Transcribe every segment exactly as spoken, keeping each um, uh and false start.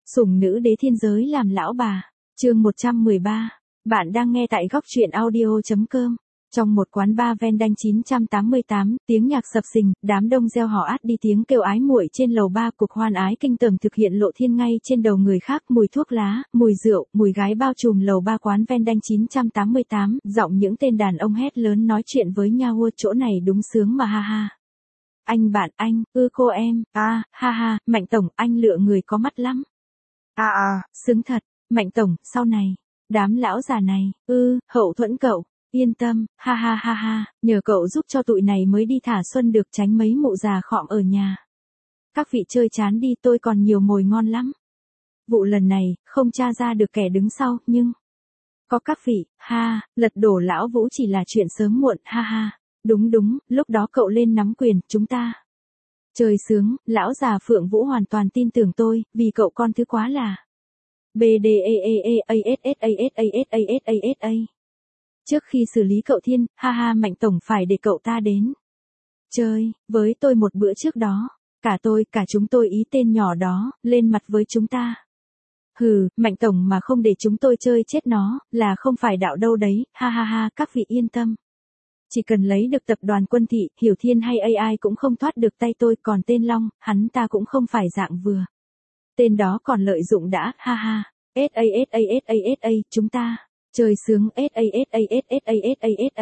Sủng nữ đế thiên giới làm lão bà. Chương một trăm mười ba. Bạn đang nghe tại góc truyện audio chấm com. Trong một quán bar ven đanh chín trăm tám mươi tám, tiếng nhạc sập sình, đám đông reo hò át đi tiếng kêu ái muội trên lầu ba, cuộc hoan ái kinh tởm thực hiện lộ thiên ngay trên đầu người khác, mùi thuốc lá, mùi rượu, mùi gái bao trùm lầu ba quán ven đanh chín trăm tám mươi tám, giọng những tên đàn ông hét lớn nói chuyện với nhau, chỗ này đúng sướng mà ha ha. Anh bạn anh, ư cô em, à, ha ha, Mạnh tổng, anh lựa người có mắt lắm. À à, sướng thật, Mạnh tổng, sau này, đám lão già này, ư, hậu thuẫn cậu, yên tâm, ha ha ha ha, nhờ cậu giúp cho tụi này mới đi thả xuân được, tránh mấy mụ già khọm ở nhà. Các vị chơi chán đi, tôi còn nhiều mồi ngon lắm. Vụ lần này, không tra ra được kẻ đứng sau, nhưng... Có các vị, ha, lật đổ lão Vũ chỉ là chuyện sớm muộn, ha ha. Đúng đúng, lúc đó cậu lên nắm quyền, chúng ta. Trời sướng, lão già Phượng Vũ hoàn toàn tin tưởng tôi, vì cậu con thứ quá là. B D E E E A S S A S A S A S A S A. Trước khi xử lý cậu Thiên, ha ha, Mạnh tổng phải để cậu ta đến. Chơi, với tôi một bữa trước đó. Cả tôi, cả chúng tôi ý tên nhỏ đó, lên mặt với chúng ta. Hừ, Mạnh tổng mà không để chúng tôi chơi chết nó, là không phải đạo đâu đấy, ha ha ha, các vị yên tâm. Chỉ cần lấy được tập đoàn Quân Thị, Hiểu Thiên hay A I cũng không thoát được tay tôi, còn tên Long, hắn ta cũng không phải dạng vừa. Tên đó còn lợi dụng đã, ha ha. S A S A S A S A, chúng ta. Trời sướng, S A S A S S A S A S A.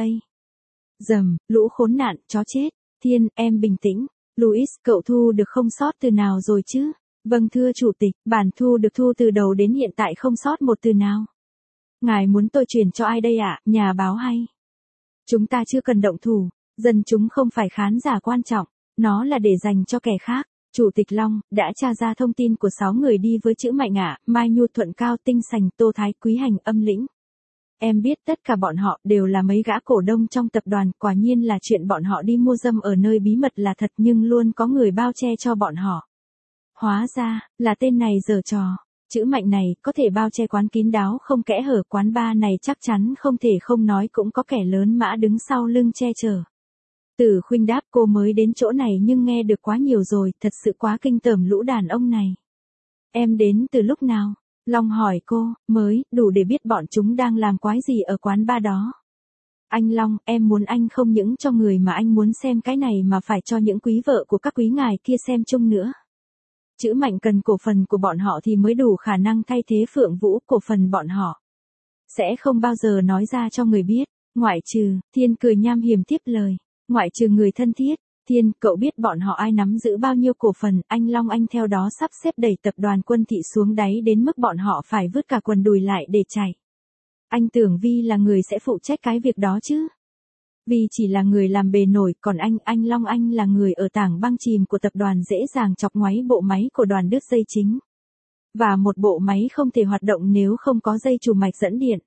Dầm, lũ khốn nạn, chó chết. Thiên, em bình tĩnh. Louis, cậu thu được không sót từ nào rồi chứ? Vâng thưa chủ tịch, bản thu được thu từ đầu đến hiện tại không sót một từ nào. Ngài muốn tôi truyền cho ai đây ạ, nhà báo hay? Chúng ta chưa cần động thủ, dân chúng không phải khán giả quan trọng, nó là để dành cho kẻ khác. Chủ tịch Long, đã tra ra thông tin của sáu người đi với chữ Mạnh ạ, Mai Nhu, Thuận Cao, Tinh Sành, Tô Thái, Quý Hành, Âm Lĩnh. Em biết tất cả bọn họ đều là mấy gã cổ đông trong tập đoàn, quả nhiên là chuyện bọn họ đi mua dâm ở nơi bí mật là thật, nhưng luôn có người bao che cho bọn họ. Hóa ra, là tên này giở trò. Chữ Mạnh này, có thể bao che quán kín đáo không kẽ hở, quán bar này chắc chắn không thể không nói cũng có kẻ lớn mã đứng sau lưng che chở. Tử Khuynh đáp, cô mới đến chỗ này nhưng nghe được quá nhiều rồi, thật sự quá kinh tởm lũ đàn ông này. Em đến từ lúc nào? Long hỏi cô, mới, đủ để biết bọn chúng đang làm quái gì ở quán bar đó. Anh Long, em muốn anh không những cho người mà anh muốn xem cái này mà phải cho những quý vợ của các quý ngài kia xem chung nữa. Chữ Mạnh cần cổ phần của bọn họ thì mới đủ khả năng thay thế Phượng Vũ, cổ phần bọn họ sẽ không bao giờ nói ra cho người biết, ngoại trừ, Thiên cười nham hiểm tiếp lời, ngoại trừ người thân thiết. Thiên, cậu biết bọn họ ai nắm giữ bao nhiêu cổ phần, anh Long anh theo đó sắp xếp đẩy tập đoàn Quân Thị xuống đáy đến mức bọn họ phải vứt cả quần đùi lại để chạy. Anh tưởng Vi là người sẽ phụ trách cái việc đó chứ? Vì chỉ là người làm bề nổi, còn anh, anh Long anh là người ở tảng băng chìm của tập đoàn, dễ dàng chọc ngoáy bộ máy của đoàn đứt dây chính. Và một bộ máy không thể hoạt động nếu không có dây trù mạch dẫn điện.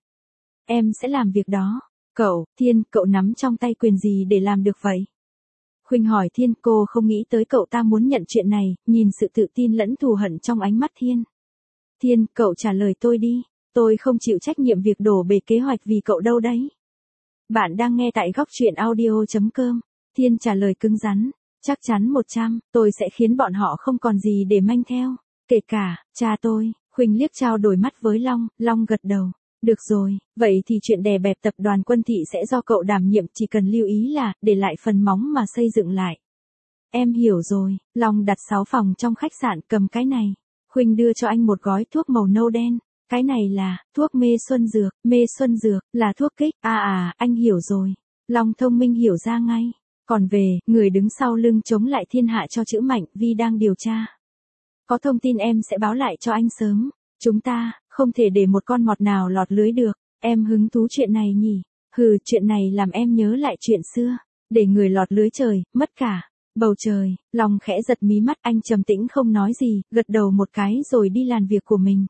Em sẽ làm việc đó. Cậu, Thiên, cậu nắm trong tay quyền gì để làm được vậy? Khuynh hỏi Thiên, cô không nghĩ tới cậu ta muốn nhận chuyện này, nhìn sự tự tin lẫn thù hận trong ánh mắt Thiên. Thiên, cậu trả lời tôi đi, tôi không chịu trách nhiệm việc đổ bể kế hoạch vì cậu đâu đấy. Bạn đang nghe tại góc truyện audio chấm com. Thiên trả lời cứng rắn, chắc chắn một trăm, tôi sẽ khiến bọn họ không còn gì để manh theo, kể cả, cha tôi. Khuynh liếc trao đổi mắt với Long, Long gật đầu. Được rồi, vậy thì chuyện đè bẹp tập đoàn Quân Thị sẽ do cậu đảm nhiệm, chỉ cần lưu ý là, để lại phần móng mà xây dựng lại. Em hiểu rồi, Long đặt sáu phòng trong khách sạn, cầm cái này. Khuynh đưa cho anh một gói thuốc màu nâu đen. Cái này là, thuốc mê xuân dược, mê xuân dược, là thuốc kích, à à, anh hiểu rồi. Long thông minh hiểu ra ngay. Còn về, người đứng sau lưng chống lại thiên hạ cho chữ Mạnh, Vi đang điều tra. Có thông tin em sẽ báo lại cho anh sớm. Chúng ta, không thể để một con mọt nào lọt lưới được, em hứng thú chuyện này nhỉ? Hừ, chuyện này làm em nhớ lại chuyện xưa, để người lọt lưới trời, mất cả. Bầu trời, Long khẽ giật mí mắt, anh trầm tĩnh không nói gì, gật đầu một cái rồi đi làm việc của mình.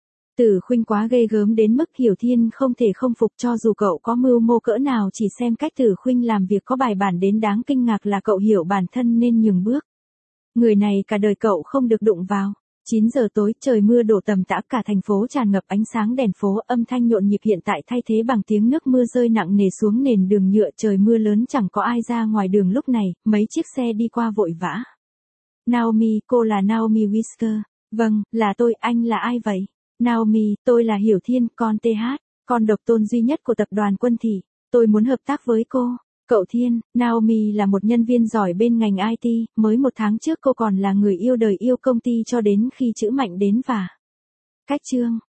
Tử Khuynh quá ghê gớm đến mức Hiểu Thiên không thể không phục, cho dù cậu có mưu mô cỡ nào, chỉ xem cách Tử Khuynh làm việc có bài bản đến đáng kinh ngạc là cậu hiểu bản thân nên nhường bước. Người này cả đời cậu không được đụng vào. chín giờ tối, trời mưa đổ tầm tã, cả thành phố tràn ngập ánh sáng đèn phố, âm thanh nhộn nhịp hiện tại thay thế bằng tiếng nước mưa rơi nặng nề xuống nền đường nhựa, trời mưa lớn chẳng có ai ra ngoài đường lúc này, mấy chiếc xe đi qua vội vã. Naomi, cô là Naomi Whisker. Vâng, là tôi, anh là ai vậy? Naomi, tôi là Hiểu Thiên, con tê hát, con độc tôn duy nhất của tập đoàn Quân Thị. Tôi muốn hợp tác với cô. Cậu Thiên, Naomi là một nhân viên giỏi bên ngành i tê, mới một tháng trước cô còn là người yêu đời yêu công ty cho đến khi chữ Mạnh đến và cách chương.